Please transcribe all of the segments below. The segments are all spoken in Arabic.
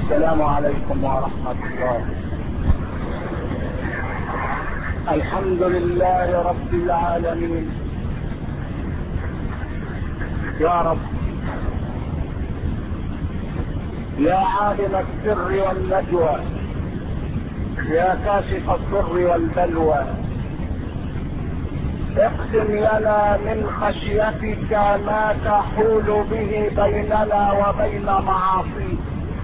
السلام عليكم ورحمة الله. الحمد لله رب العالمين. يا رب يا عالم السر والنجوى، يا كاشف الضر والبلوى، اقسم لنا من خشيتك ما تحول به بيننا وبين معاصيك،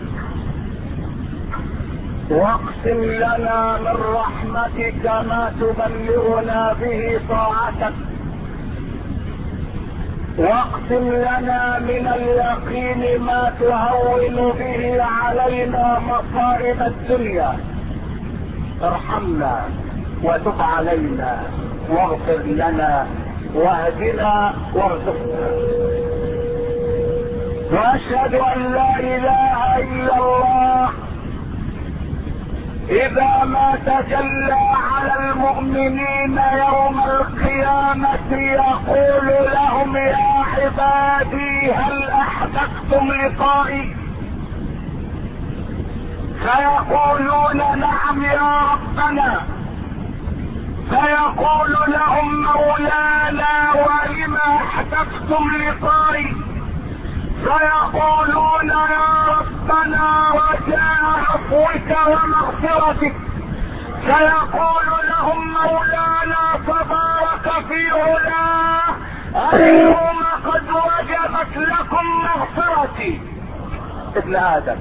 واقسم لنا من رحمتك ما تبلغنا به طاعتك، واقسم لنا من اليقين ما تهون به علينا مصائب الدنيا. ارحمنا وتب علينا واغفر لنا واهدنا وارزقنا. واشهد ان لا اله الا الله اذا ما تجلى على المؤمنين يوم القيامة يقول لهم يا عبادي هل احببتم لقائي؟ فيقولون نعم يا ربنا، فيقول لهم مولانا ولما احببتم لقائي؟ فيقولون يا ربنا رجاء عفوك ومغفرتك. فيقول لهم مولانا تبارك في علاه اليوم قد وجبت لكم مغفرتي. ابن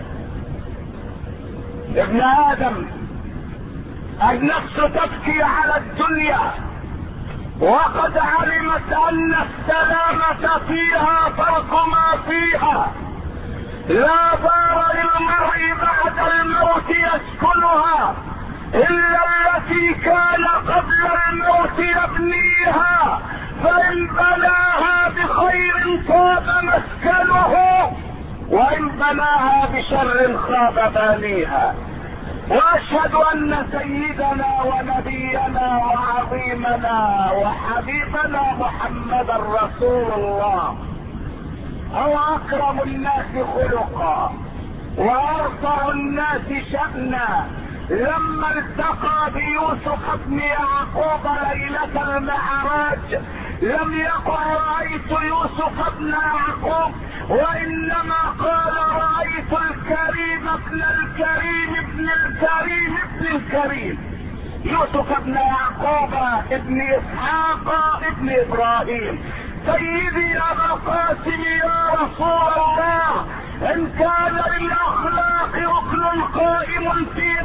ادم النفس تبكي على الدنيا وقد علمت ان السلامة فيها فوق ما فيها. لا دار للمرء بعد الموت يسكنها الا التي كان قبل الموت يبنيها، فان بناها بخير طاب مسكنه وان بناها بشر خاب بانيها. واشهد ان سيدنا ونبينا وعظيمنا وحبيبنا محمدا رسول الله هو اكرم الناس خلقا وارفع الناس شأنا. لما التقى بيوسف بن يعقوب ليلة المعراج لم يقل رأيت يوسف بن يعقوب، وانما قال رأيت الكريم ابن الكريم ابن الكريم ابن الكريم، يوسف بن يعقوب ابن اسحاق ابن ابراهيم. سيدي ابا القاسم يا رسول الله، ان كان للاخلاق ركن قائم في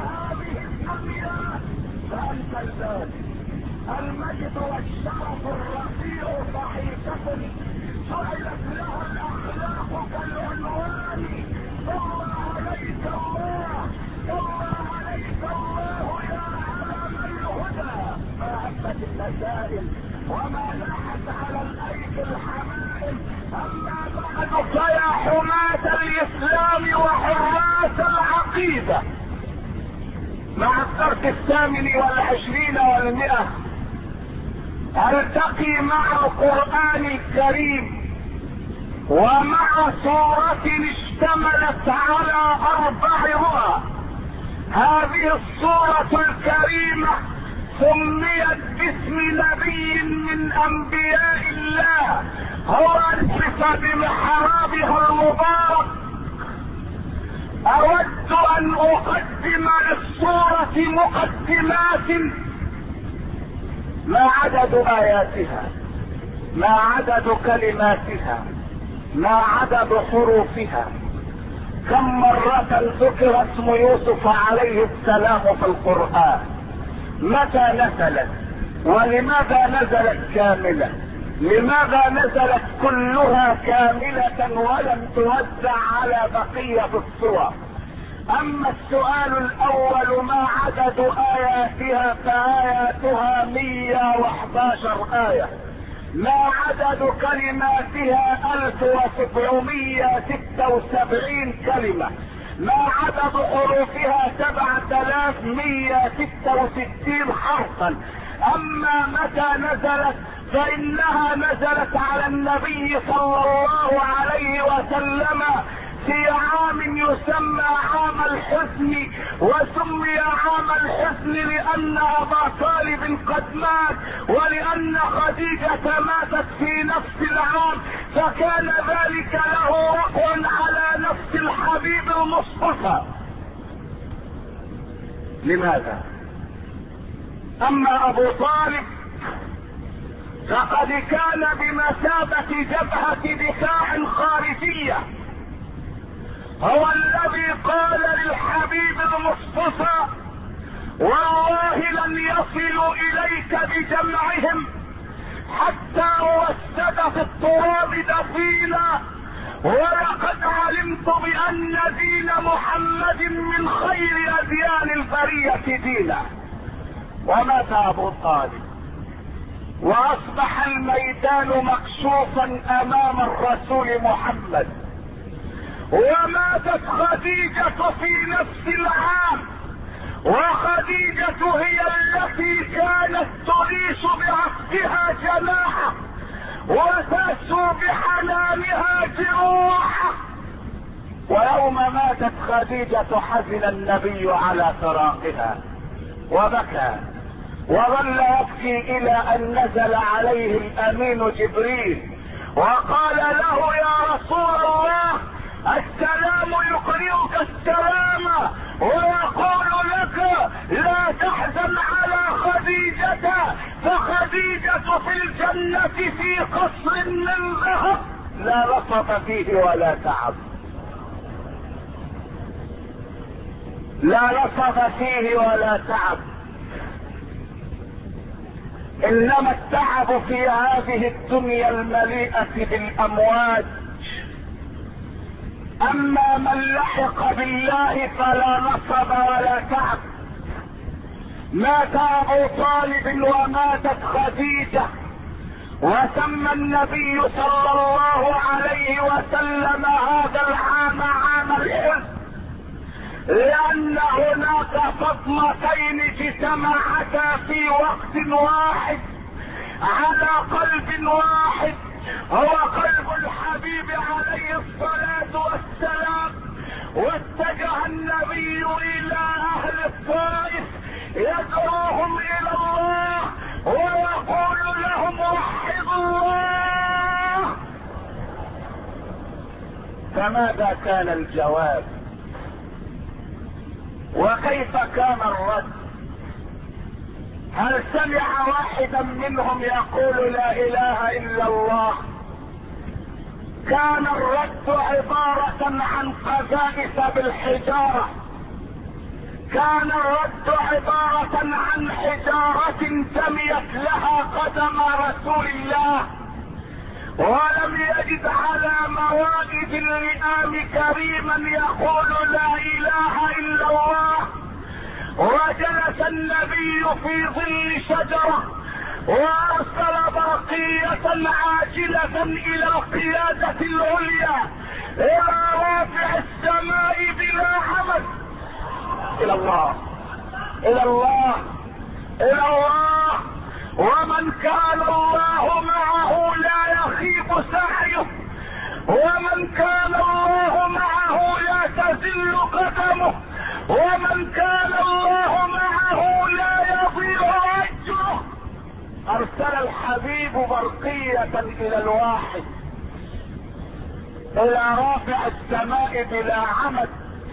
فانت الباب. المجد والشرف الرفيع صحيفة جعلت له الاخلاق كالعنوان. صلى عليك الله، صلى عليك الله يا علم الهدى. ما هبت المسائل وما لاحت على الايدي الحمائل. اما بعد فيا حماة الاسلام وحراس العقيدة، مع الدرس 28 و100 التقي مع القرآن الكريم ومع سورة اشتملت على 4 رؤى. هذه السورة الكريمة سميت باسم نبي من انبياء الله هو اسس بمحرابها المبارك. اود ان اقدم للسورة مقدمات. ما عدد اياتها؟ ما عدد كلماتها؟ ما عدد حروفها؟ كم مرة ذكر اسم يوسف عليه السلام في القرآن؟ متى نزلت؟ ولماذا نزلت كاملة؟ لماذا نزلت كلها كاملة ولم توزع على بقية السور؟ اما السؤال الاول ما عدد اياتها؟ فاياتها 111 آية. ما عدد كلماتها؟ 1776 كلمة. ما عدد حروفها؟ 7166 حرفا. اما متى نزلت فانها نزلت على النبي صلى الله عليه وسلم في عام يسمى عام الحزن، وسمي عام الحزن لان ابا طالب قد مات، ولان خديجة ماتت في نفس العام، فكان ذلك له وقع على نفس الحبيب المصطفى. لماذا؟ اما ابو طالب فقد كان بمثابة جبهة دفاع خارجية، هو الذي قال للحبيب المصطفى: والله لن يصلوا اليك بجمعهم حتى وسد في التراب دفينا، ولقد علمت بان دين محمد من خير اديان البرية دينا. ومات ابو طالب واصبح الميدان مكشوفا امام الرسول محمد، وماتت خديجة في نفس العام، وخديجة هي التي كانت تعيش بعهدها جماعة وتسو بحنانها جروحة. ويوم ماتت خديجة حزن النبي على فراقها وبكى، وظل يبكي الى ان نزل عليه الامين جبريل وقال له: يا رسول الله، السلام يقرئك السلام ويقول لك لا تحزن على خديجة، فخديجة في الجنة في قصر من ذهب لا نصب فيه ولا تعب، لا نصب فيه ولا تعب، انما التعب في هذه الدنيا المليئة بالامواج. اما من لحق بالله فلا نصب ولا تعب. مات ابو طالب وماتت خديجة، وسمى النبي صلى الله عليه وسلم هذا العام عام الحزن، لان هناك صدمتين اجتمعتا في وقت واحد على قلب واحد، هو قلب الحبيب عليه الصلاة والسلام. واتجه النبي الى اهل الطائف يدعوهم الى الله ويقول لهم: وحدوا الله. فماذا كان الجواب؟ وكيف كان الرد؟ هل سمع واحدا منهم يقول لا اله الا الله؟ كان الرد عبارة عن قذائف بالحجارة، كان الرد عبارة عن حجارة دميت لها قدم رسول الله، ولم يجد على موائد اللئام كريما يقول لا اله الا الله. وجلس النبي في ظل شجرة وارسل برقية عاجلة الى القيادة العليا الى رافع السماء بلا عمد، الى الله الى الله الى الله. ومن كان الله معه لا يخيب سعيه، ومن كان الله معه لا تزل قدمه، ومن كان الله معه لا يضيع اجره. ارسل الحبيب برقية الى الواحد الى رافع السماء بلا عمد،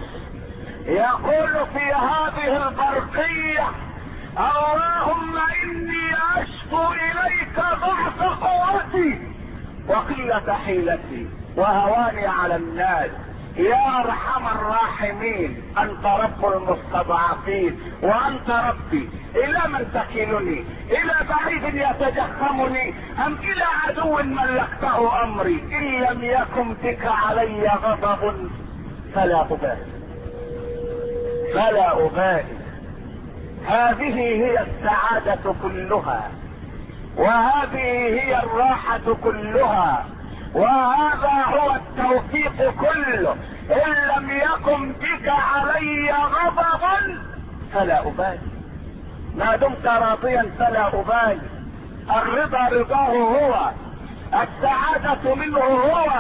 يقول في هذه البرقية: اللهم اني اشكو اليك ضعف قوتي وقلة حيلتي وهواني على الناس، يا ارحم الراحمين، انت رب المستضعفين وانت ربي، الى من تكلني؟ الى بعيد يتجخمني ام الى عدو ملكته امري؟ ان لم يكن بك علي غضب فلا ابالي فلا ابالي. هذه هي السعادة كلها، وهذه هي الراحة كلها، وهذا هو التوفيق كله. ان لم يكن بك علي غضب فلا ابالي، ما دمت راضيا فلا ابالي. الرضا رضاه هو، السعادة منه هو،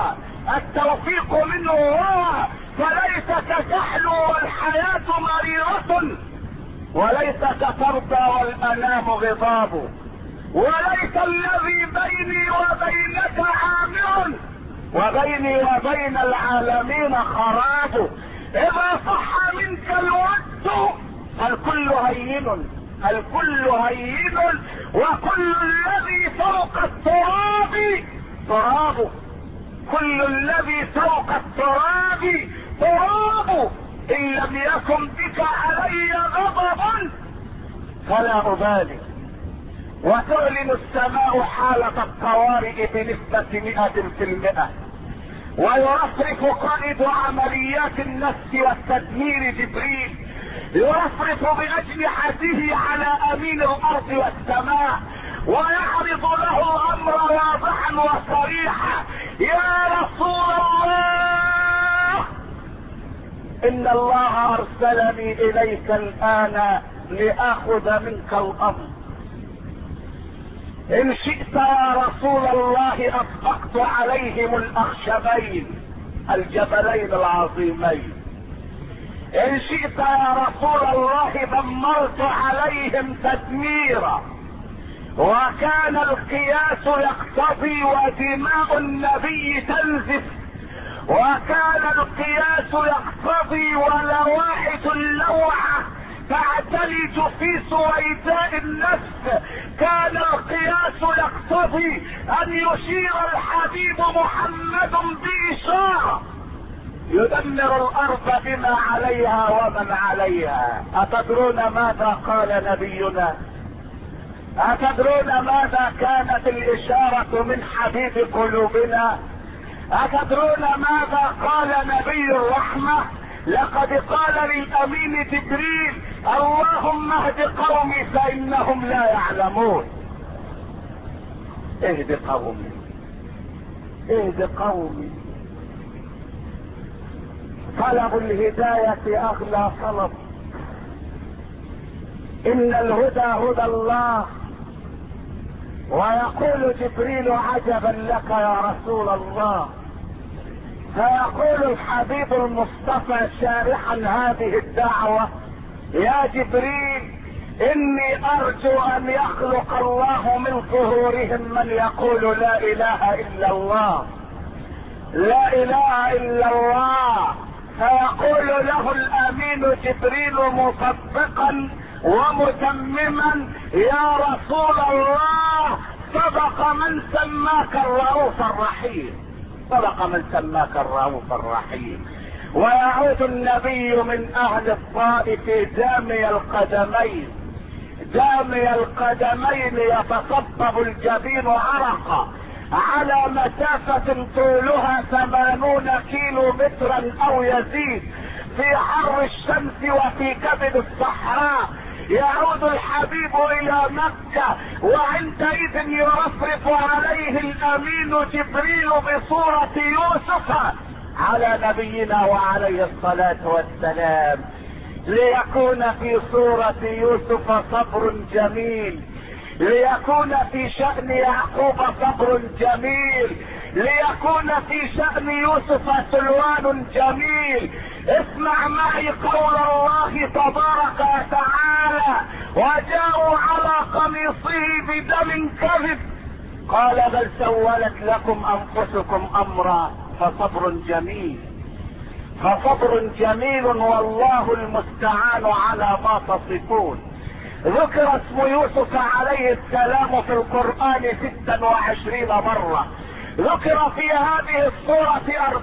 التوفيق منه هو، فليس كحل والحياة مريرة، وليس كترضى والأنام غضاب، وليس الذي بيني وبينك عامر، وبيني وبين العالمين خراب. إذا صح منك الود الكل هين، الكل هين، وكل الذي فوق التراب تراب، كل الذي فوق التراب تراب. إن لم يكن بك علي غضب فلا أبالي. وتعلن السماء حالة الطوارئ بنسبة 100%، ويرفرف قائد عمليات النفس والتدمير جبريل، يرفرف بأجنحته على أمين الأرض والسماء، ويعرض له الأمر واضحا وصريحا: يا رسول الله، إن الله أرسلني إليك الآن لآخذ منك الأمر. إن شئت يا رسول الله أطبقت عليهم الأخشبين الجبلين العظيمين، إن شئت يا رسول الله دمرت عليهم تدميرا. وكان القياس يقتضي ودماء النبي تنزف، وكان القياس يقتضي ولواحد اللوعة تعتلج في سويداء النفس. كان القياس يقتضي ان يشير الحبيب محمد بإشارة يدمر الارض بما عليها ومن عليها. اتدرون ماذا قال نبينا؟ اتدرون ماذا كانت الاشارة من حبيب قلوبنا؟ اتدرون ماذا قال نبي الرحمة؟ لقد قال للامين جبريل: اللهم اهد قومي فانهم لا يعلمون. اهد قومي، اهد قومي. طلب الهداية اغلى طلب. ان الهدى هدى الله. ويقول جبريل: عجبا لك يا رسول الله. فيقول الحبيب المصطفى شارحا هذه الدعوة: يا جبريل، اني ارجو ان يخلق الله من ظهورهم من يقول لا اله الا الله، لا اله الا الله. فيقول له الامين جبريل مصدقا ومتمما: يا رسول الله، صدق من سماك الرؤوف الرحيم، صدق من سماك الرؤوف الرحيم. ويعود النبي من اهل الطائف دامي القدمين، دامي القدمين، يتصبب الجبين عرقا على مسافة طولها 80 كيلو مترا او يزيد، في حر الشمس وفي كبد الصحراء. يعود الحبيب الى مكة، وعندئذ يرفرف عليه الامين جبريل بصورة يوسف على نبينا وعليه الصلاة والسلام، ليكون في صورة يوسف صبر جميل، ليكون في شأن يعقوب صبر جميل، ليكون في شأن يوسف سلوان جميل. اسمع معي قول الله تبارك وتعالى: وجاءوا على قميصه بدم كذب قال بل سولت لكم انفسكم امرا فصبر جميل، فصبر جميل والله المستعان على ما تصفون. ذكر اسم يوسف عليه السلام في القرآن 26 مرة، ذكر في هذه الصورة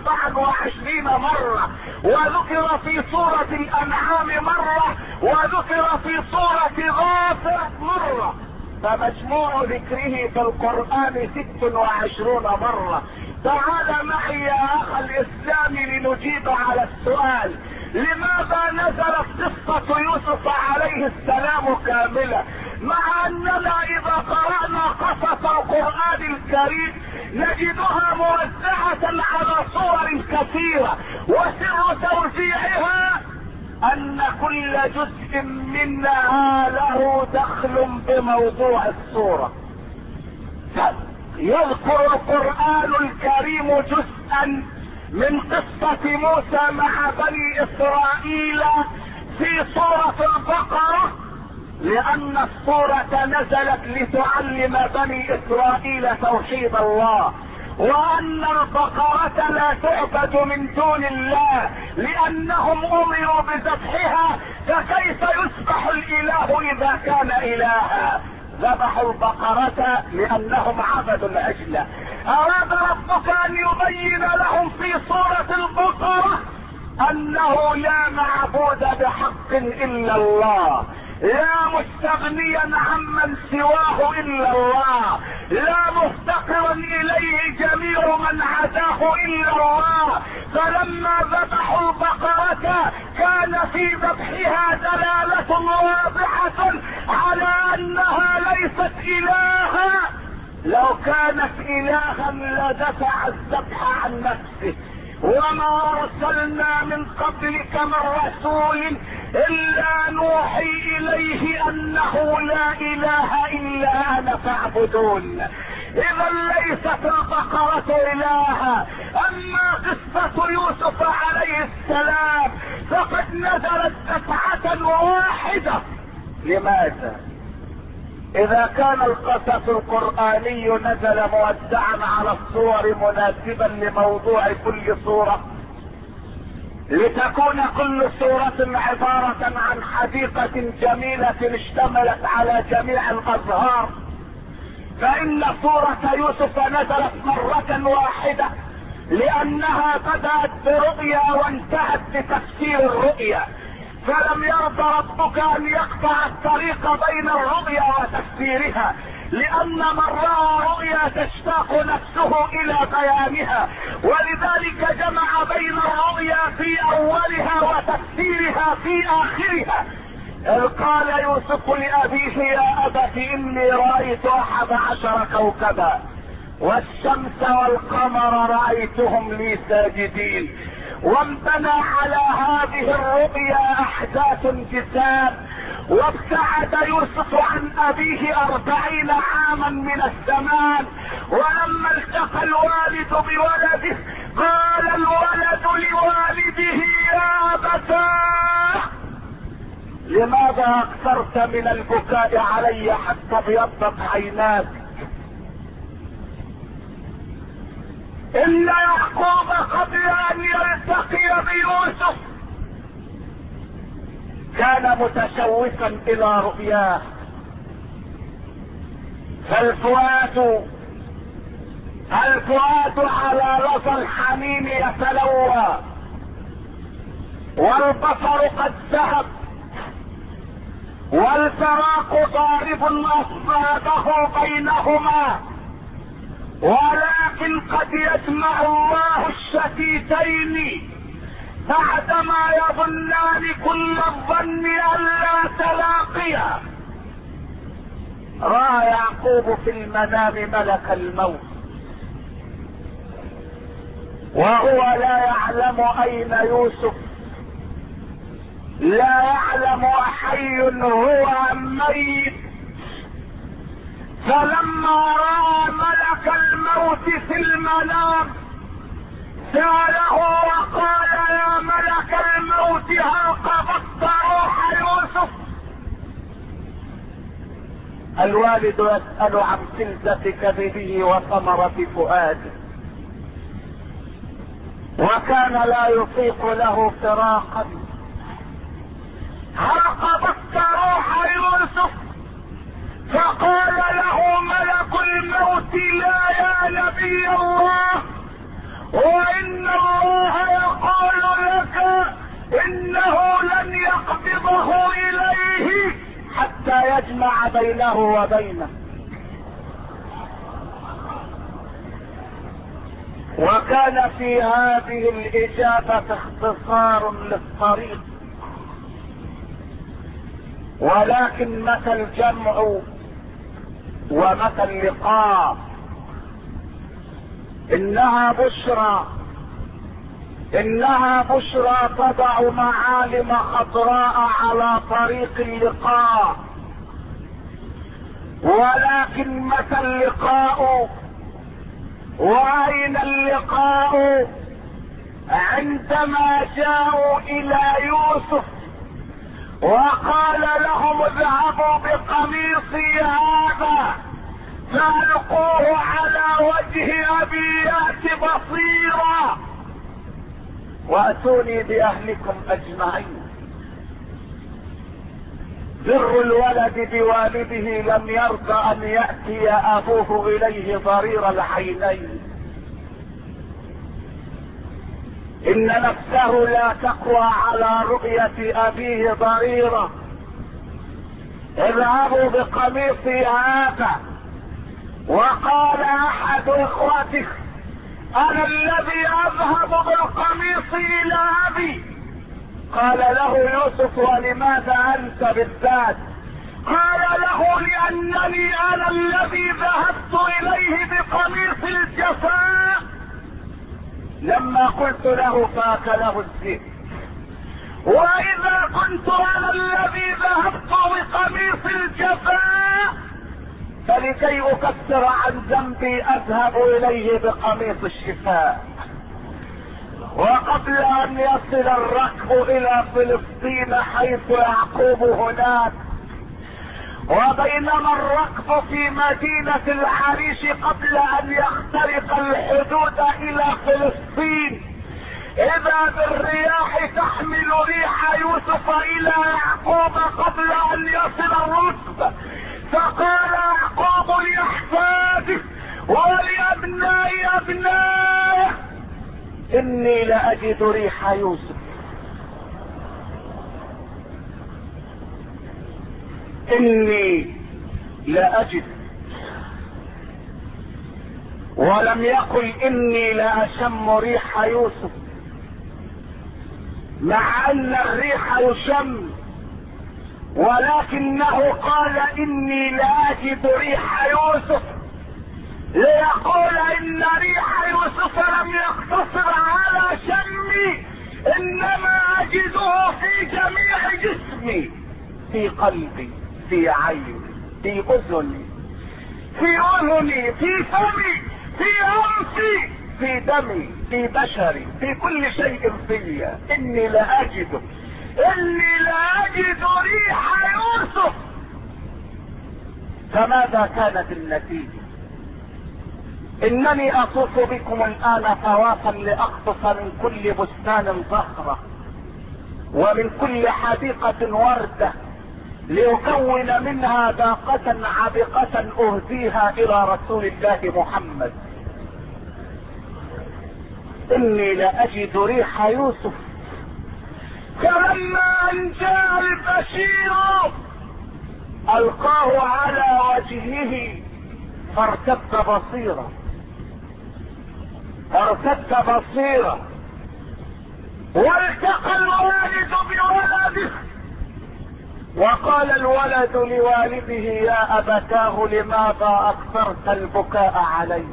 24 مرة، وذكر في سورة الأنعام مرة، وذكر في سورة غافر مرة، فمجموع ذكره في القرآن 26 مرة. تعال معي يا أخ الإسلام لنجيب على السؤال: لماذا نزلت قصة يوسف عليه السلام كاملة، مع أننا إذا قرأنا قصص القرآن الكريم نجدها موزعة على صور كثيرة، وسر توزيعها أن كل جزء منها له دخل بموضوع الصورة. يذكر القرآن الكريم جزءا من قصة موسى مع بني اسرائيل في سورة البقرة، لان السورة نزلت لتعلم بني اسرائيل توحيد الله، وان البقرة لا تعبد من دون الله، لانهم امروا بذبحها، فكيف يذبح الاله اذا كان الها؟ ذبحوا البقرة لانهم عبدوا العجلة. اراد ربك ان يبين لهم في سورة البقرة انه لا معبود بحق الا الله، لا مستغنيا عمن سواه الا الله، لا مفتقرا اليه جميع من عداه الا الله. فلما ذبحوا البقرة كان في ذبحها دلالة واضحة على انها ليست الها. لو كانت الها لدفع الذبح عن نفسه، وما ارسلنا من قبلك من رسول الا نوحي اليه انه لا اله الا انا فاعبدون. اذا ليست البقرة الها. اما قصة يوسف عليه السلام فقد نزلت دفعة واحدة. لماذا؟ اذا كان القصص القرآني نزل موزعا على الصور مناسبا لموضوع كل صورة، لتكون كل صورة عبارة عن حديقة جميلة اشتملت على جميع الازهار، فان صورة يوسف نزلت مرة واحدة لانها بدأت برؤيا وانتهت بتفسير الرؤيا، فلم يرضى ربك ان يقطع الطريق بين الرؤيا وتفسيرها، لان من رأى رؤيا تشتاق نفسه الى بيانها، ولذلك جمع بين الرؤيا في اولها وتفسيرها في اخرها. إذ قال يوسف لأبيه يا أبت إني رأيت 11 كوكبا والشمس والقمر رأيتهم لي ساجدين. وانبنى على هذه الرؤيا أحداث جسام، وابتعد يوسف عن أبيه 40 عاما من الزمان، ولما التقى الوالد بولده قال الولد لوالده يا أبتاه لماذا اكثرت من البكاء علي حتى ابيضت عيناك؟ ان يعقوب قبل ان يلتقي بيوسف كان متشوفا الى رؤياه، فالفؤاد على لظى الحنين يتلوى، والبصر قد ذهب، والفراق ضارب اصابه بينهما، ولكن قد يجمع الله الشتيتين بعدما يظنان كل الظن الا تلاقيا. راى يعقوب في المنام ملك الموت، وهو لا يعلم اين يوسف، لا يعلم احي هو ام ميت. فلما راى ملك الموت في المنام ساله وقال يا ملك الموت هل قبضت روح يوسف؟ الوالد يسأل عن فلذة كبده وثمرة فؤاده، وكان لا يطيق له فراقا. هل قبضت روح يوسف؟ فقال له ملك الموت لا يا نبي الله، وان الله يقول لك انه لن يقبضه اليه حتى يجمع بينه وبينه. وكان في هذه الاجابة اختصار للطريق، ولكن متى الجمع ومتى اللقاء؟ انها بشرى تضع معالم خضراء على طريق اللقاء، ولكن متى اللقاء واين اللقاء؟ عندما جاءوا الى يوسف وقال لهم اذهبوا بقميصي هذا فالقوه على وجه ابي يات بصيرا واتوني باهلكم اجمعين. بر الولد بوالده لم يرضى ان ياتي ابوه اليه ضرير العينين. ان نفسه لا تقوى على رؤية ابيه ضريرا. اذهبوا بقميصي هذا. وقال احد اخوته انا الذي اذهب بالقميص الى ابي. قال له يوسف ولماذا انت بالذات؟ قال له لانني انا الذي ذهبت اليه بقميص الجفاء. لما قلت له فاكله الذئب. واذا كنت انا الذي ذهبت بقميص الجفاء فلكي اكفر عن ذنبي اذهب اليه بقميص الشفاء. وقبل ان يصل الركب الى فلسطين حيث يعقوب هناك، وبينما الركب في مدينة العريش قبل ان يخترق الحدود الى فلسطين، اذا بالرياح تحمل ريح يوسف الى يعقوب قبل ان يصل الركب. فقال يعقوب لاحفاده ولابناء ابنائه اني لاجد ريح يوسف. اني لاجد، ولم يقل اني لاشم ريح يوسف، مع ان الريح يشم، ولكنه قال اني لاجد ريح يوسف ليقول ان ريح يوسف لم يقتصر على شمي، انما اجده في جميع جسمي، في قلبي، في عيني، في اذني، في في فمي، في انفي، في دمي، في بشري، في كل شيء فيا. اني لاجده، اني لاجد ريح يوسف. فماذا كانت النتيجة؟ انني اطوف بكم الان طوافا لاقطف من كل بستان زهرة ومن كل حديقة وردة ليكون منها باقة عبقة اهديها الى رسول الله محمد. اني لاجد ريح يوسف. فلما ان جاء البشير القاه على وجهه فارتد بصيرا، والتقى الوالد بولده وقال الولد لوالده يا ابتاه لماذا اكثرت البكاء علي؟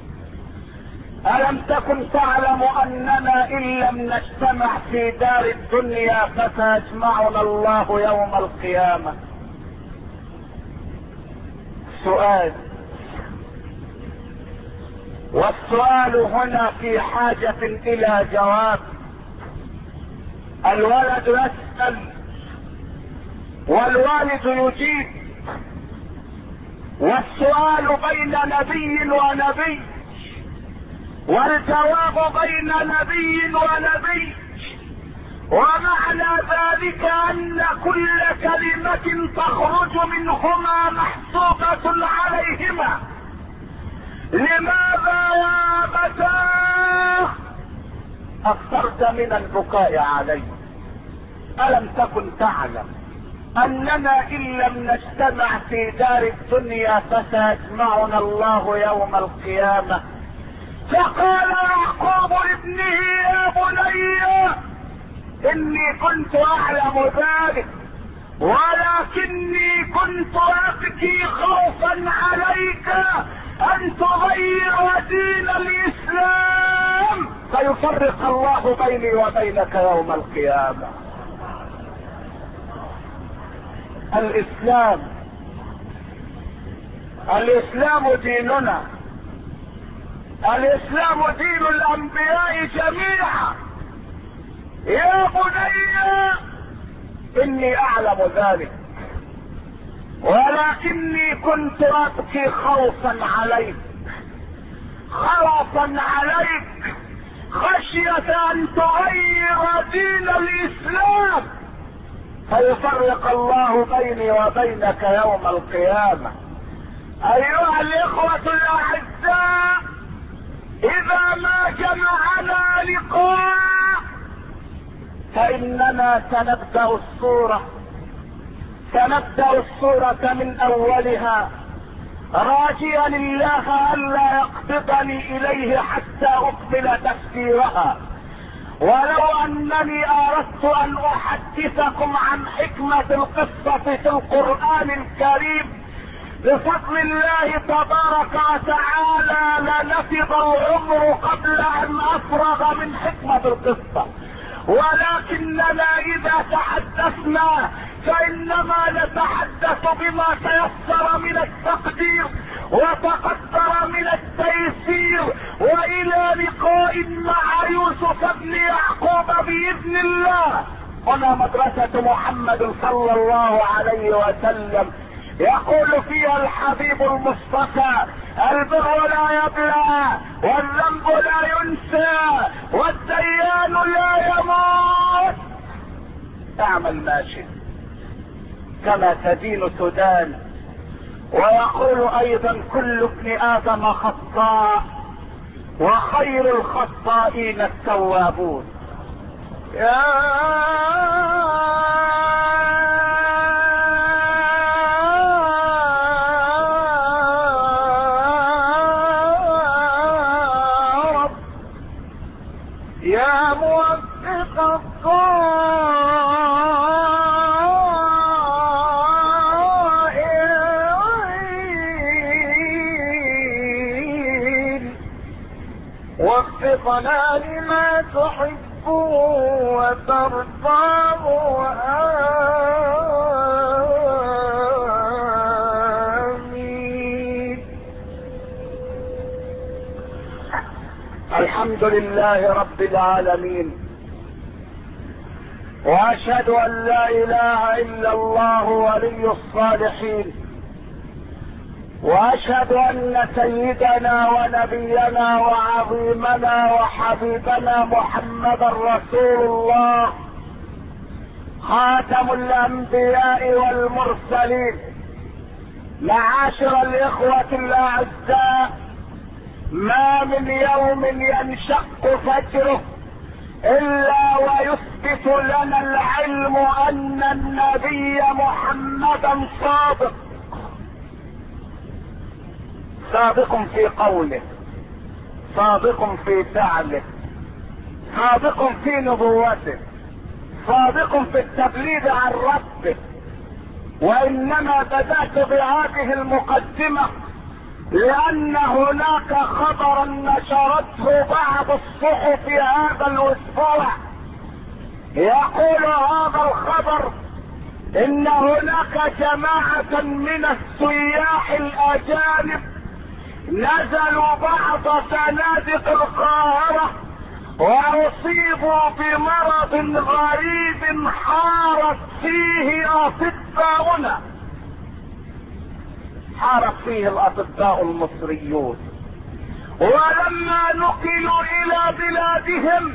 الم تكن تعلم اننا ان لم نجتمع في دار الدنيا فسيجمعنا الله يوم القيامة؟ سؤال، والسؤال هنا في حاجة الى جواب. الولد يسأل والوالد يجيب، والسؤال بين نبي ونبي والجواب بين نبي ونبي، ومعنى ذلك ان كل كلمة تخرج منهما محسوبة عليهما. لماذا يا أبتاه أكثرت من البكاء علي؟ ألم تكن تعلم أننا إن لم نجتمع في دار الدنيا فسيجمعنا الله يوم القيامة؟ فقال يعقوب لابنه يا بني إني كنت أعلم ذلك، ولكني كنت أبكي خوفا عليك أن تغير دين الإسلام فيفرق الله بيني وبينك يوم القيامة. الإسلام ديننا، الإسلام دين الأنبياء جميعا، يا بني اني اعلم ذلك، ولكني كنت ابكي خوفا عليك، خوفا عليك، خشية ان تغير دين الاسلام فيفرق الله بيني وبينك يوم القيامة. ايها الاخوة الاعزاء، اذا ما جمعنا لقاء فاننا سنبدأ الصورة من اولها، راجيا الله الا يقبضني اليه حتى اكمل تفسيرها. ولو انني اردت ان احدثكم عن حكمة القصة في القرآن الكريم بفضل الله تبارك وتعالى لنفض العمر قبل ان افرغ من حكمة القصة، ولكننا اذا تحدثنا فانما نتحدث بما تيسر من التقدير وتقدر من التيسير. والى لقاء مع يوسف بن يعقوب باذن الله. هنا مدرسة محمد صلى الله عليه وسلم يقول فيها الحبيب المصطفى: البر لا يبلى، والذنب لا ينسى، والديان لا يموت. اعمل ما شئت كما تدين تدان. ويقول ايضا: كل ابن ادم خطاء وخير الخطائين التوابون. يا رب يا موفق وفقنا لما تحب وترضاه آمين. الحمد لله رب العالمين، واشهد ان لا اله الا الله ولي الصالحين، واشهد ان سيدنا ونبينا وعظيمنا وحبيبنا محمدا رسول الله خاتم الانبياء والمرسلين. معاشر الاخوة الاعزاء، ما من يوم ينشق فجره الا ويثبت لنا العلم ان النبي محمدا صادق، صادق في قوله، صادق في فعله، صادق في نبوته، صادق في التبليغ عن ربه. وانما بدأت بهذه المقدمة لان هناك خبرا نشرته بعض الصحف هذا الاسبوع، يقول هذا الخبر ان هناك جماعة من السياح الاجانب نزلوا بعض فنادق القاهرة واصيبوا بمرض غريب حارت فيه اطباؤنا، حارت فيه الاطباء المصريون. ولما نقلوا الى بلادهم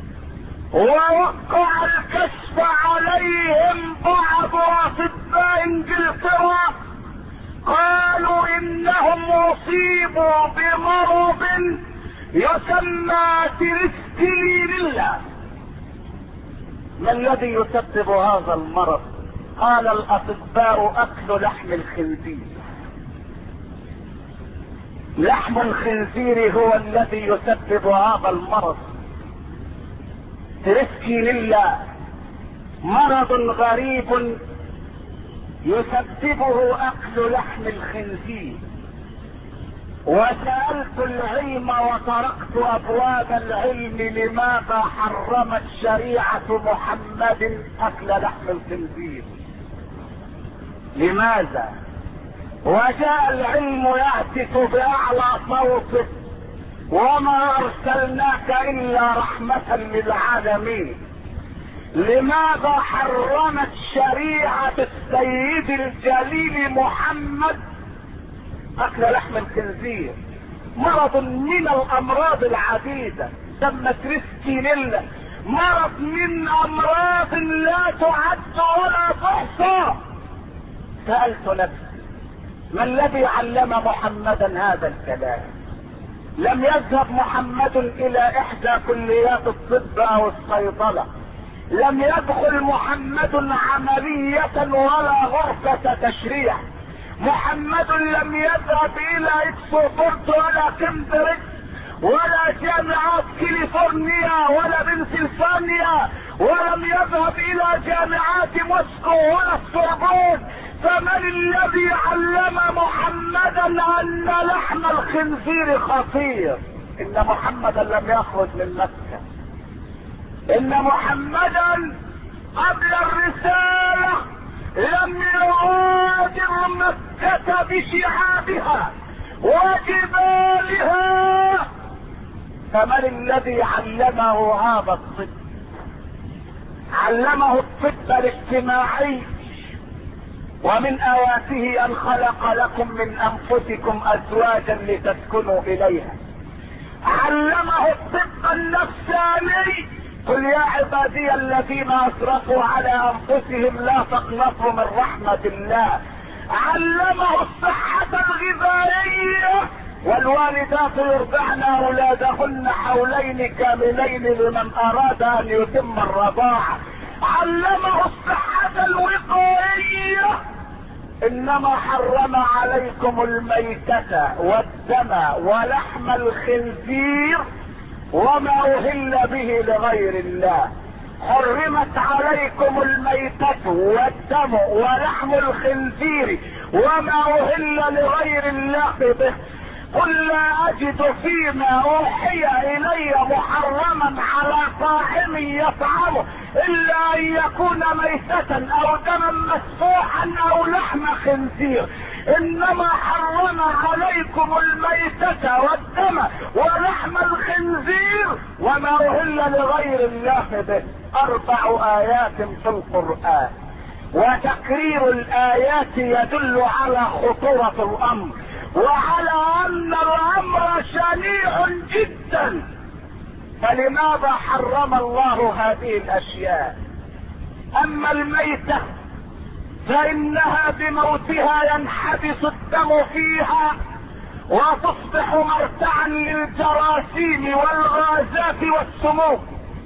ووقع الكشف عليهم بعض اطباء انجلترا قالوا انهم اصيبوا بمرض يسمى تريسكلينيلا. ما الذي يسبب هذا المرض؟ قال الاطباء: اكل لحم الخنزير. لحم الخنزير هو الذي يسبب هذا المرض. تريسكلينيلا مرض غريب يسببه اكل لحم الخنزير. وسألت العلم وطرقت ابواب العلم: لماذا حرمت شريعة محمد اكل لحم الخنزير؟ لماذا؟ وجاء العلم يهتف باعلى صوته: وما ارسلناك الا رحمة للعالمين. لماذا حرمت شريعة السيد الجليل محمد اكل لحم الخنزير؟ مرض من الامراض العديدة سمت ريسكينيلا، مرض من امراض لا تعد ولا تحصى. سألت نفسي ما الذي علم محمدا هذا الكلام؟ لم يذهب محمد الى احدى كليات الطب او الصيدلة، لم يدخل محمد عملية ولا غرفة تشريح، محمد لم يذهب الى اكسفورد ولا كامبريدج ولا جامعات كاليفورنيا ولا بنسلفانيا، ولم يذهب الى جامعات موسكو ولا السوربون. فمن الذي علم محمدا ان لحم الخنزير خطير؟ ان محمدا لم يخرج من مكة، ان محمدا قبل الرسالة لم يغادر مكة بشعابها وجبالها. فمن الذي علمه هذا الطب؟ علمه الطب الاجتماعي، ومن آياته أن خلق لكم من أنفسكم أزواجا لتسكنوا إليها. علمه الطب النفساني، قل يا عبادي الذين أسرفوا على أنفسهم لا تقنطوا من رحمة الله. علمه الصحة الغذائية، والوالدات يرضعن أولادهن حولين كاملين لمن أراد أن يتم الرضاعة. علمه الصحة الوقائية، انما حرم عليكم الميتة والدم ولحم الخنزير وما اهل به لغير الله. حرمت عليكم الميتة والدم ولحم الخنزير وما اهل لغير الله به. قل لا اجد فيما اوحي الي محرما على طاعم يطعمه الا ان يكون ميتة او دما مسفوحا او لحم خنزير. انما حرم عليكم الميتة والدم ولحم الخنزير وما اهل لغير الله به. 4 آيات في القرآن، وتكرير الآيات يدل على خطورة الأمر وعلى ان الامر شنيع جدا. فلماذا حرم الله هذه الاشياء؟ اما الميتة فانها بموتها ينحبس الدم فيها وتصبح مرتعا للجراثيم والغازات والسموم.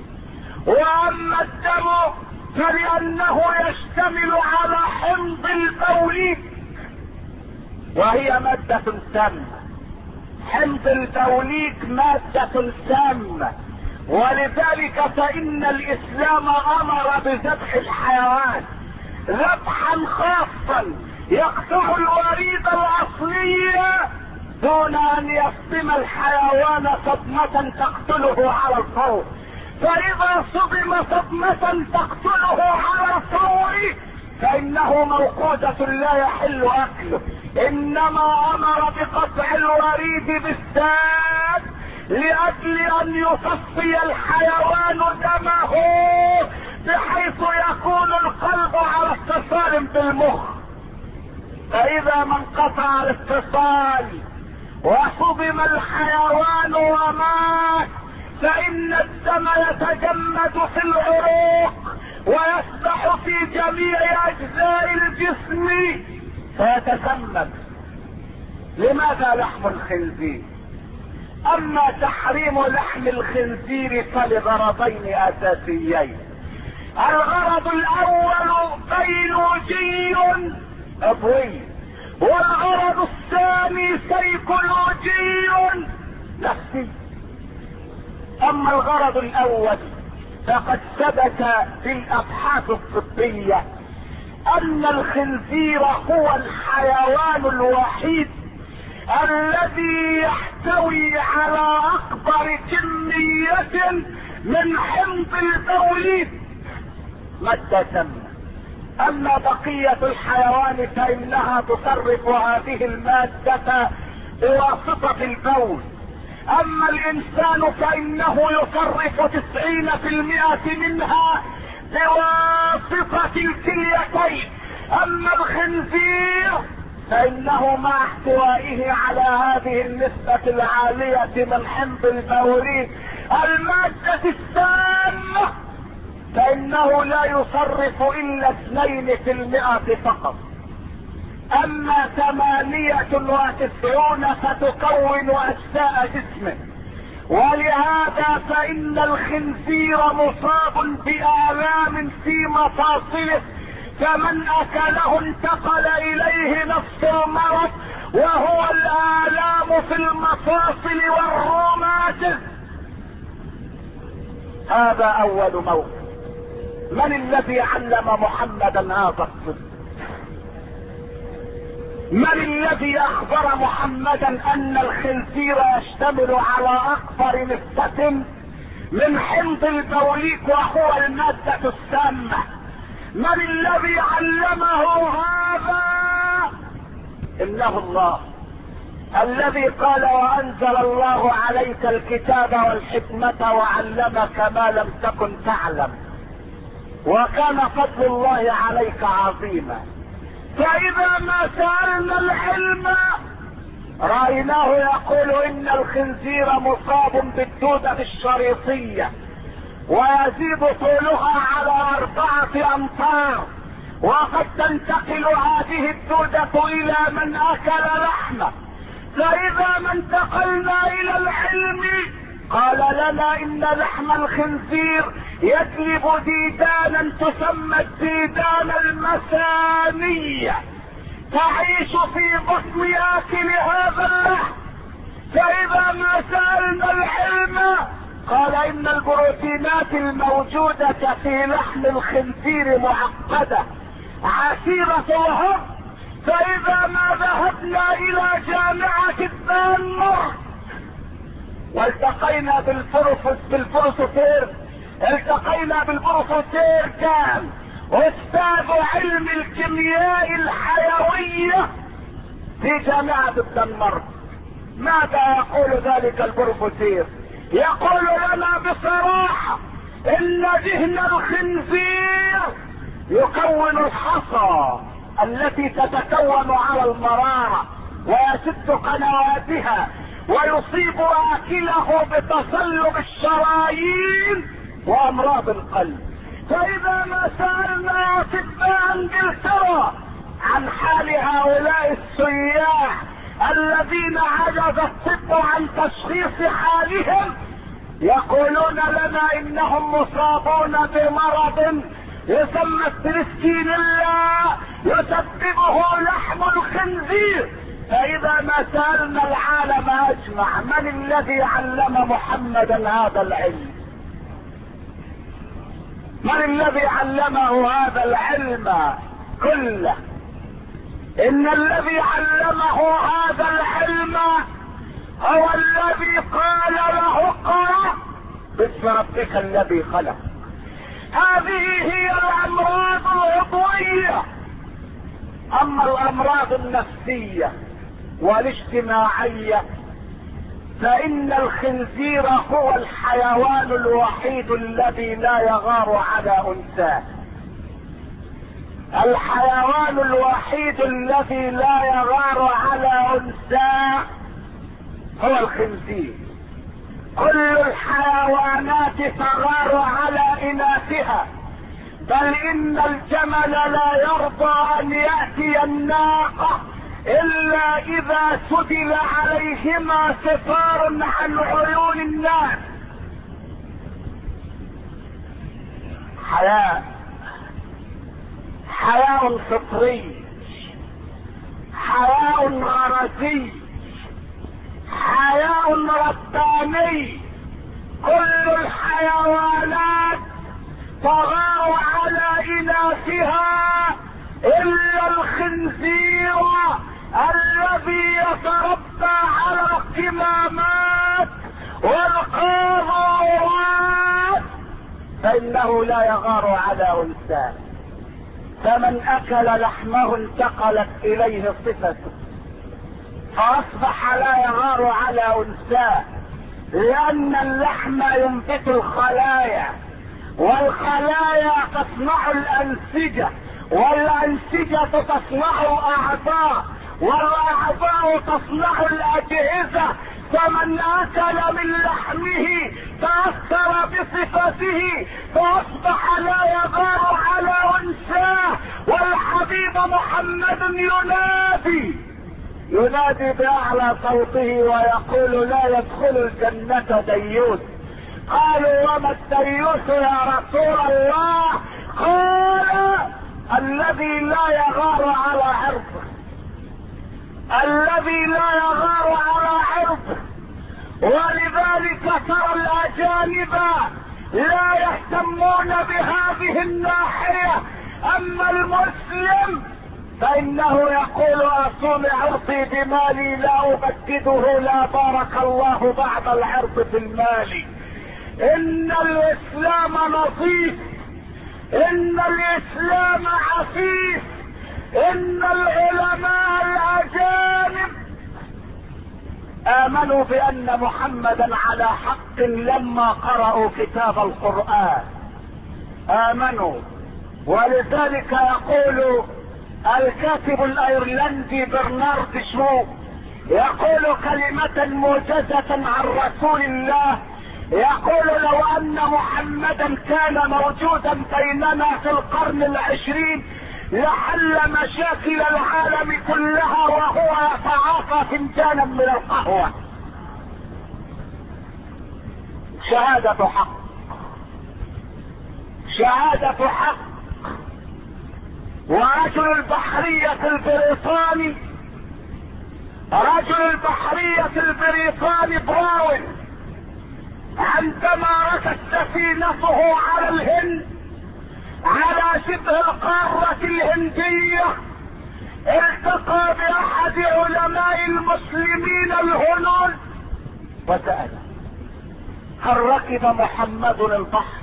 واما الدم فلانه يشتمل على حمض البوليك، وهي مادة سامة. حمض البوليك مادة سامة، ولذلك فإن الإسلام أمر بذبح الحيوان ذبحا خاصا يقطع الوريد الأصلية دون أن يصدم الحيوان صدمة تقتله على الفور. فإذا صدم صدمة تقتله على الفور فإنه موقودة لا يحل أكله. إنما أمر بقطع الوريد بالساد لأجل أن يصفي الحيوان دمه بحيث يكون القلب على اتصال بالمخ. فإذا ما انقطع الاتصال وصدم الحيوان ومات فإن الدم يتجمد في العروق ويسبح في جميع أجزاء الجسم فيتسمم. لماذا لحم الخنزير؟ اما تحريم لحم الخنزير فلغرضين اساسيين. الغرض الاول بيولوجي عضوي، والغرض الثاني سيكولوجي نفسي. اما الغرض الاول فقد ثبت في الابحاث الطبية ان الخنزير هو الحيوان الوحيد الذي يحتوي على اكبر كمية من حمض البوليك مادة سامة. اما بقية الحيوان فانها تصرف هذه المادة بواسطة البول. اما الانسان فانه يصرف 90% منها بواسطة الكليتين. اما الخنزير فانه مع احتوائه على هذه النسبة العالية من حمض البوليك المادة السامة فانه لا يصرف الا 2% فقط، اما 98 فتكون اجزاء جسمه. ولهذا فان الخنزير مصاب بآلام في مفاصله، فمن اكله انتقل اليه نفس المرض وهو الآلام في المفاصل والروماتيزم. هذا اول موقف. من الذي علم محمدا هذا الطب؟ من الذي اخبر محمدا ان الخنزير يشتمل على اكبر نسبة من حمض البوليك وهو المادة السامة؟ من الذي علمه هذا؟ انه الله الذي قال وانزل الله عليك الكتاب والحكمة وعلمك ما لم تكن تعلم وكان فضل الله عليك عظيما. فاذا ما سألنا العلم رأيناه يقول ان الخنزير مصاب بالدودة الشريطية ويزيد طولها على 4 أمتار، وقد تنتقل هذه الدودة الى من اكل لحمه. فاذا ما انتقلنا الى العلم قال لنا ان لحم الخنزير يجلب ديدانا تسمى الديدان المثانية تعيش في بطن اكل هذا اللحم. فاذا ما سألنا العلم قال ان البروتينات الموجودة في لحم الخنزير معقدة عسيرة الهضم. فاذا ما ذهبنا الى جامعة الدنمارك والتقينا بالبروفيسور كان استاذ علم الكيمياء الحيوية في جامعة الدنمارك. ماذا يقول ذلك البروفيسور؟ يقول لنا بصراحة ان ذهن الخنزير يكون الحصى التي تتكون على المرارة ويسد قنواتها ويصيب اكله بتصلب الشرايين وامراض القلب. فاذا ما سألنا اطباء انجلترا عن حال هؤلاء السياح الذين عجز الطب عن تشخيص حالهم يقولون لنا انهم مصابون بمرض يسمى التريسكينيلا يسببه لحم الخنزير. فاذا ما سألنا العالم اجمع من الذي علم محمدا هذا العلم؟ من الذي علمه هذا العلم كله؟ ان الذي علمه هذا العلم هو الذي قال له اقرأ باسم ربك الذي خلق. هذه هي الامراض العضوية. اما الامراض النفسية والاجتماعية فان الخنزير هو الحيوان الوحيد الذي لا يغار على انثاه. الحيوان الوحيد الذي لا يغار على انثاه هو الخنزير. كل الحيوانات تغار على اناثها، بل ان الجمل لا يرضى ان يأتي الناقة الا اذا سدل عليهما ستار عن عيون الناس. حياء فطري، حياء غرزي، حياء رباني. كل الحيوانات تغار على اناثها الا الخنزير الذي يتربى على القمامات والقاذورات فانه لا يغار على انثاه. فمن اكل لحمه انتقلت اليه صفته فاصبح لا يغار على انثاه، لان اللحم ينبت الخلايا والخلايا تصنع الانسجة، والانسجة تصنع اعضاء، والاعضاء تصنع الاجهزة. فمن اكل من لحمه تاثر بصفته فاصبح لا يغار على انثاه. والحبيب محمد ينادي باعلى صوته ويقول لا يدخل الجنة ديوث. قالوا وما الديوث يا رسول الله؟ قال الذي لا يغار على عرضه، الذي لا يغار على عرضه. ولذلك ترى الاجانب لا يهتمون بهذه الناحية. اما المسلم فانه يقول اصون عرضي بمالي لا ابدده، لا بارك الله بعد العرض في المال. ان الاسلام نظيف، ان الاسلام عفيف. ان العلماء الاجانب امنوا بان محمدا على حق لما قرأوا كتاب القرآن، امنوا. ولذلك يقول الكاتب الايرلندي برنارد شو يقول كلمة موجزة عن رسول الله، يقول لو ان محمدا كان موجودا بيننا في القرن العشرين لحل مشاكل العالم كلها وهو يتعاطى فنجانا من القهوة. شهادة حق، شهادة حق. ورجل البحرية البريطاني، رجل البحرية البريطاني براون عندما رست سفينته على الهند، على شبه القارة الهندية، التقى باحد علماء المسلمين الهنود وسأله هل ركب محمد البحر؟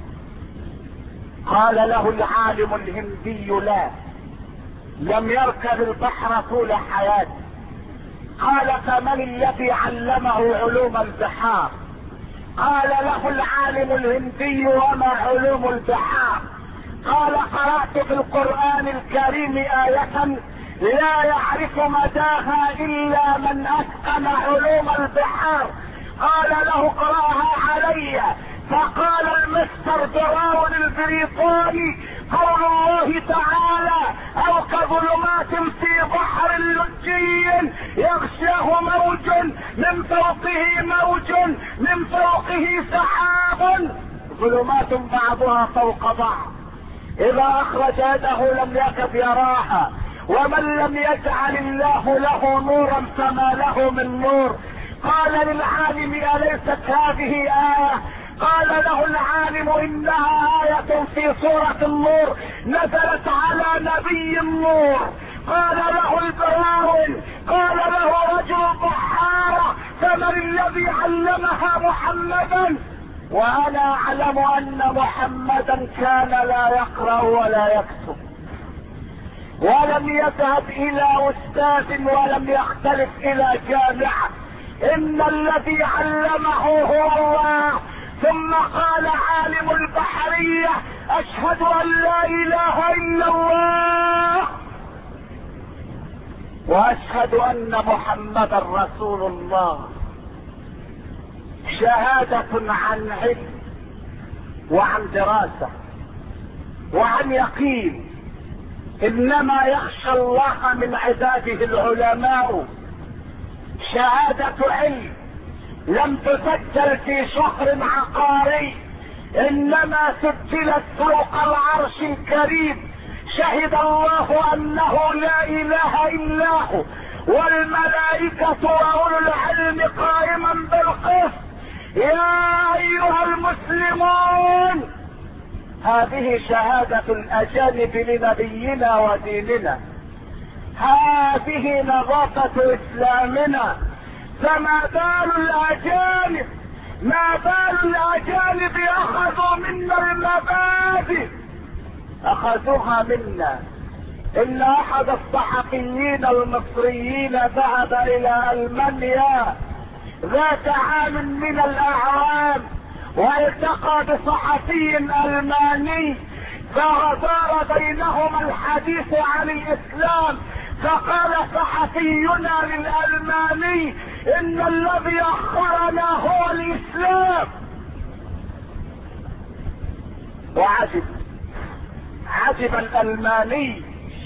قال له العالم الهندي لا، لم يركب البحر طول حياته. قال فمن الذي علمه علوم البحار؟ قال له العالم الهندي وما علوم البحار؟ قال قرأت في القرآن الكريم آية لا يعرف مداها الا من اتقن علوم البحار. قال له اقرأها علي. فقال المستر براون البريطاني قول الله تعالى او كظلمات في بحر لجي يغشاه موج من فوقه موج من فوقه سحاب ظلمات بعضها فوق بعض اذا اخرج يده لم يكد يراها ومن لم يجعل الله له نورا فما له من نور. قال للعالم اليست هذه آية؟ قال له العالم انها آية في سورة النور نزلت على نبي النور. قال له البراون قال له رجل بحارة فمن الذي علمها محمدا؟ وانا اعلم ان محمدا كان لا يقرأ ولا يكتب ولم يذهب الى استاذ ولم يختلف الى جامعة، ان الذي علمه هو الله. ثم قال عالم البحرية اشهد ان لا اله الا الله واشهد ان محمدا رسول الله. شهادة عن علم وعن دراسة وعن يقين. انما يخشى الله من عباده العلماء. شهادة علم لم تسجل في شهر عقاري، انما سجلت فوق العرش الكريم. شهد الله انه لا اله الا هو والملائكة واولو العلم قائما بالقسط. يا ايها المسلمون هذه شهادة الاجانب لنبينا وديننا، هذه نظافة اسلامنا. فما بال الاجانب، ما بال الاجانب اخذوا منا المبادئ، اخذوها منا. ان احد الصحفيين المصريين ذهب الى المانيا ذات عام من الاعوام والتقى بصحفي الماني فدار بينهما الحديث عن الاسلام، فقال صحفينا للالماني ان الذي اخرنا هو الاسلام. عجب الالماني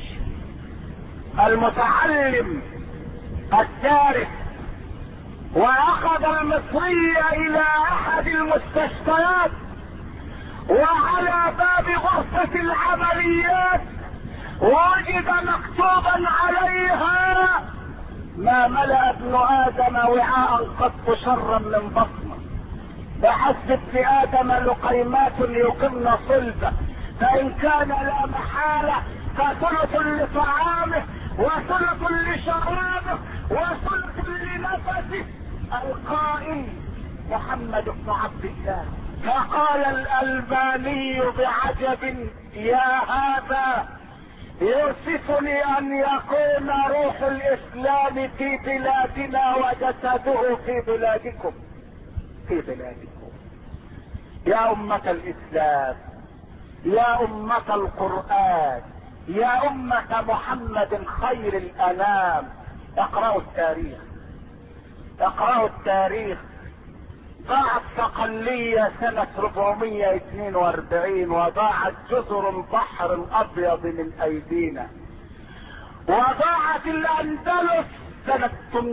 المتعلم الدارس، واخذ المصري الى احد المستشفيات، وعلى باب غرفة العمليات وجد مكتوبا عليها: ما ملأ ابن ادم وعاء قط شرا من بطنه، بحسب ابن ادم لقيمات يقمن صلبه، فان كان لا محالة فثلث لطعامه وثلث لشرابه وثلث لنفسه. القائل محمد بن عبد الله. فقال الألباني بعجب: يا هذا يوصفني ان يكون روح الاسلام في بلادنا وجسده في بلادكم. يا امة الاسلام، يا امة القرآن، يا امة محمد خير الانام، اقرأوا التاريخ. ضاعت صقلية سنة 442 وضاعت جزر البحر الابيض من ايدينا، وضاعت الاندلس سنة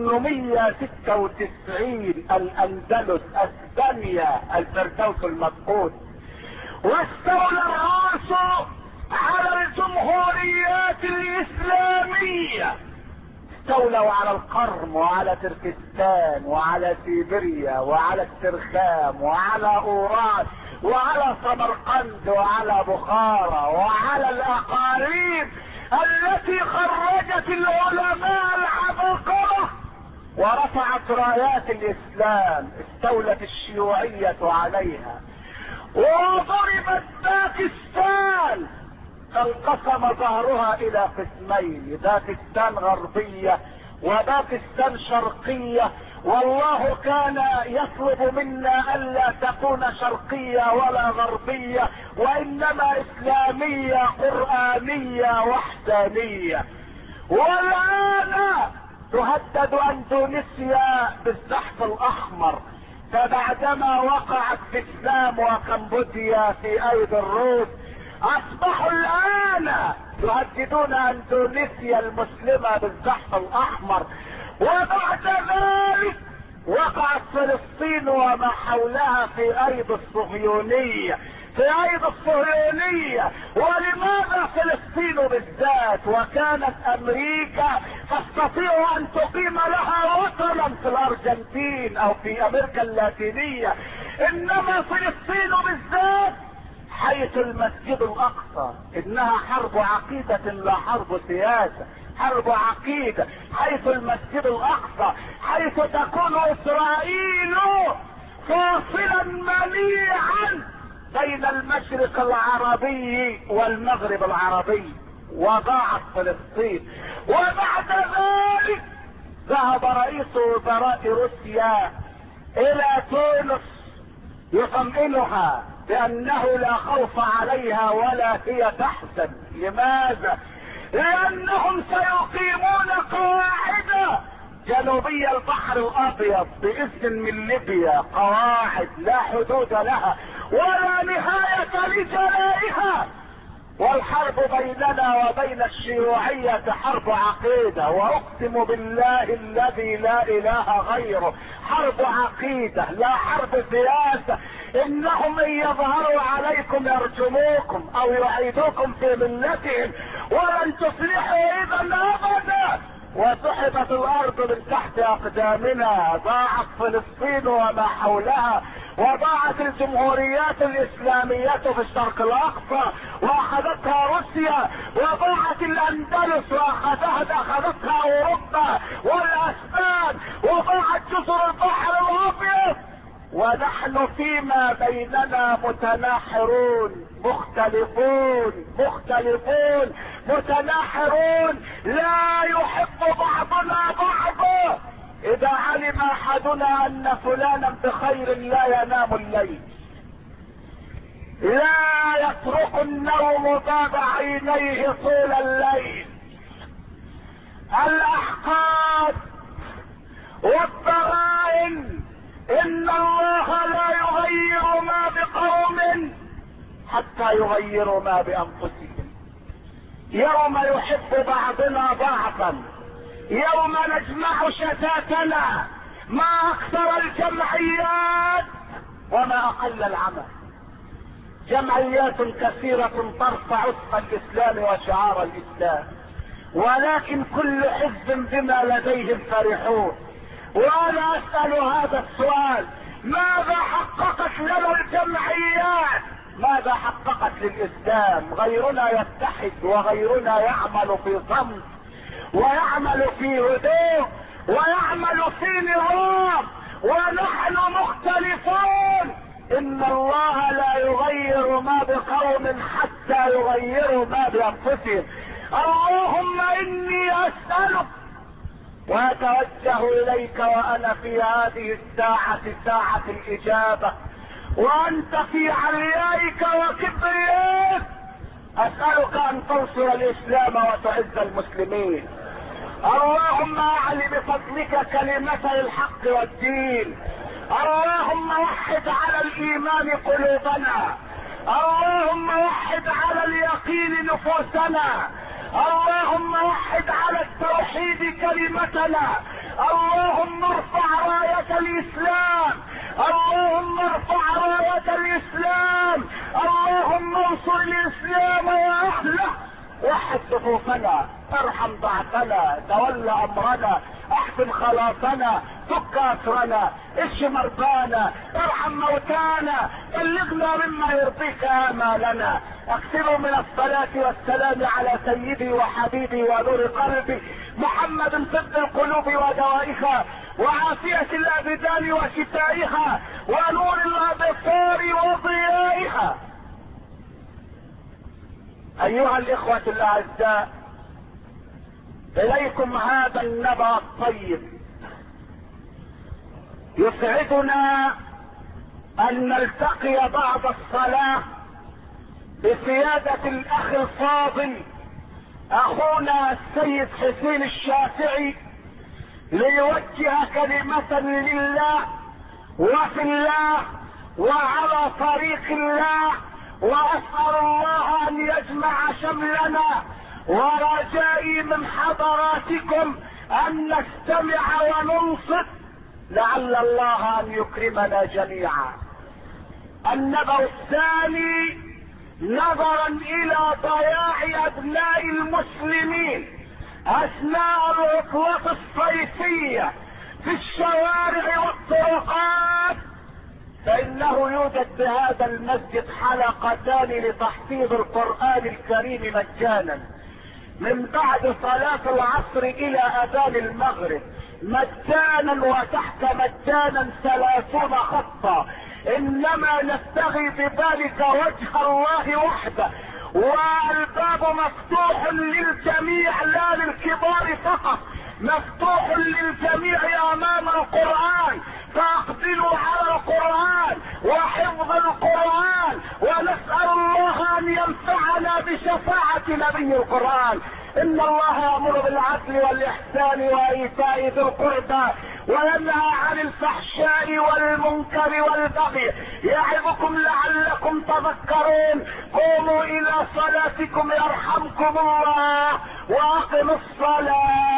896. الاندلس اسبانيا الفردوس المفقود، واستولى الروس على الجمهوريات الاسلامية، استولوا على القرم وعلى تركستان وعلى سيبيريا وعلى الترخام وعلى اورال وعلى سمرقند وعلى بخارى وعلى الاقاليم التي خرجت العلماء العباقرة ورفعت رايات الاسلام. استولت الشيوعية عليها، وضربت باكستان، انقسم ظهرها الى قسمين: باكستان غربية وباكستان شرقية. والله كان يطلب منا الا تكون شرقية ولا غربية، وانما اسلامية قرآنية وحدانية. والان تهدد اندونيسيا بالزحف الاحمر، فبعدما وقعت فيتنام وكمبوديا في ايدي الروس اصبحوا الان يهددون اندونيسيا المسلمة بالزحف الاحمر. وبعد ذلك وقعت فلسطين وما حولها في ايدي الصهيونية، ولماذا فلسطين بالذات؟ وكانت امريكا تستطيع ان تقيم لها وطنا في الارجنتين او في امريكا اللاتينية، انما فلسطين بالذات حيث المسجد الاقصى انها حرب عقيدة لا حرب سياسة، حرب عقيدة. حيث المسجد الاقصى، حيث تكون اسرائيل فاصلا منيعا بين المشرق العربي والمغرب العربي، وضاعت فلسطين. وبعد ذلك ذهب رئيس وزراء روسيا الى تونس يطمئنها بانه لا خوف عليها ولا هي تحزن. لماذا؟ لانهم سيقيمون قواعد جنوبي البحر الابيض باذن من ليبيا، قواعد لا حدود لها ولا نهاية لجلائها. والحرب بيننا وبين الشيوعية حرب عقيدة، واقسم بالله الذي لا اله غيره حرب عقيدة لا حرب سياسة. انهم ان يظهروا عليكم يرجموكم او يعيدوكم في ملتهم، ولن تصلحوا اذا ابدا. وسحبت الارض من تحت اقدامنا، ضاعت فلسطين وما حولها، وضاعت الجمهوريات الاسلامية في الشرق الاقصى واخذتها روسيا، وضاعت الاندلس واخذتها اوروبا والاسبان، وضاعت جزر البحر الابيض. ونحن فيما بيننا متناحرون مختلفون متناحرون، لا يحب بعضنا بعضا. اذا علم احدنا ان فلانا بخير لا ينام الليل، لا يطرق النوم باب عينيه طول الليل. الاحقاد والضغائن، ان الله لا يغير ما بقوم حتى يغيروا ما بانفسهم. يوم يحب بعضنا بعضا، يوم نجمع شتاتنا، ما اكثر الجمعيات وما اقل العمل. جمعيات كثيرة ترفع اسم الاسلام وشعار الاسلام، ولكن كل حزب بما لديهم فرحون. وانا اسأل هذا السؤال: ماذا حققت لنا الجمعيات؟ ماذا حققت للاسلام؟ غيرنا يتحد وغيرنا يعمل في صمت ويعمل في هدوء ويعمل في نظام، ونحن مختلفون. ان الله لا يغير ما بقوم حتى يغيروا ما بانفسهم. اللهم اني اسألك واتوجه اليك وانا في هذه الساعة ساعة الاجابة، وانت في عليائك وكبريائك، اسألك ان تنصر الاسلام وتعز المسلمين. اللهم اعل بفضلك كلمتي الحق والدين. اللهم وحد على الايمان قلوبنا، اللهم وحد على اليقين نفوسنا، اللهم وحد على التوحيد كلمتنا، اللهم ارفع راية الاسلام، اللهم ارفع راية الاسلام، اللهم انصر الاسلام واهله، وحد صفوفنا، ارحم ضعفنا، تول امرنا، احسن خلاصنا، فك اسرنا، اشف مرضانا، ارحم موتانا، بلغنا مما يرضيك امالنا. اكثروا من الصلاة والسلام على سيدي وحبيبي ونور قلبي محمد، طب القلوب ودوائها، وعافية الابدان وشفائها، ونور الابصار وضيائها. ايها الاخوة الاعزاء، اليكم هذا النبأ الطيب. يسعدنا ان نلتقي بعد الصلاة بسيادة الاخ الفاضل اخونا السيد حسين الشافعي، ليوجه كلمة لله وفي الله وعلى طريق الله. واسأل الله ان يجمع شملنا، ورجائي من حضراتكم ان نستمع وننصت لعل الله ان يكرمنا جميعا. النبأ الثاني، نظرا الى ضياع ابناء المسلمين اثناء العطلة الصيفية في الشوارع والطرقات، فانه يوجد بهذا المسجد حلقتان لتحفيظ القرآن الكريم مجانا من بعد صلاة العصر الى اذان المغرب، مجانا وتحت مجانا 30 خطا. انما نبتغي بذلك وجه الله وحده، والباب مفتوح للجميع لا للكبار فقط، مفتوح للجميع امام القرآن، فاقبلوا على القرآن وحفظ القرآن، ونسأل الله ان ينفعنا بشفاعة نبي القرآن. ان الله يأمر بالعدل والاحسان وايتاء ذي القربى وينهى عن الفحشاء والمنكر والبغي، يعظكم لعلكم تذكرون. قوموا الى صلاتكم يرحمكم الله، واقم الصلاة.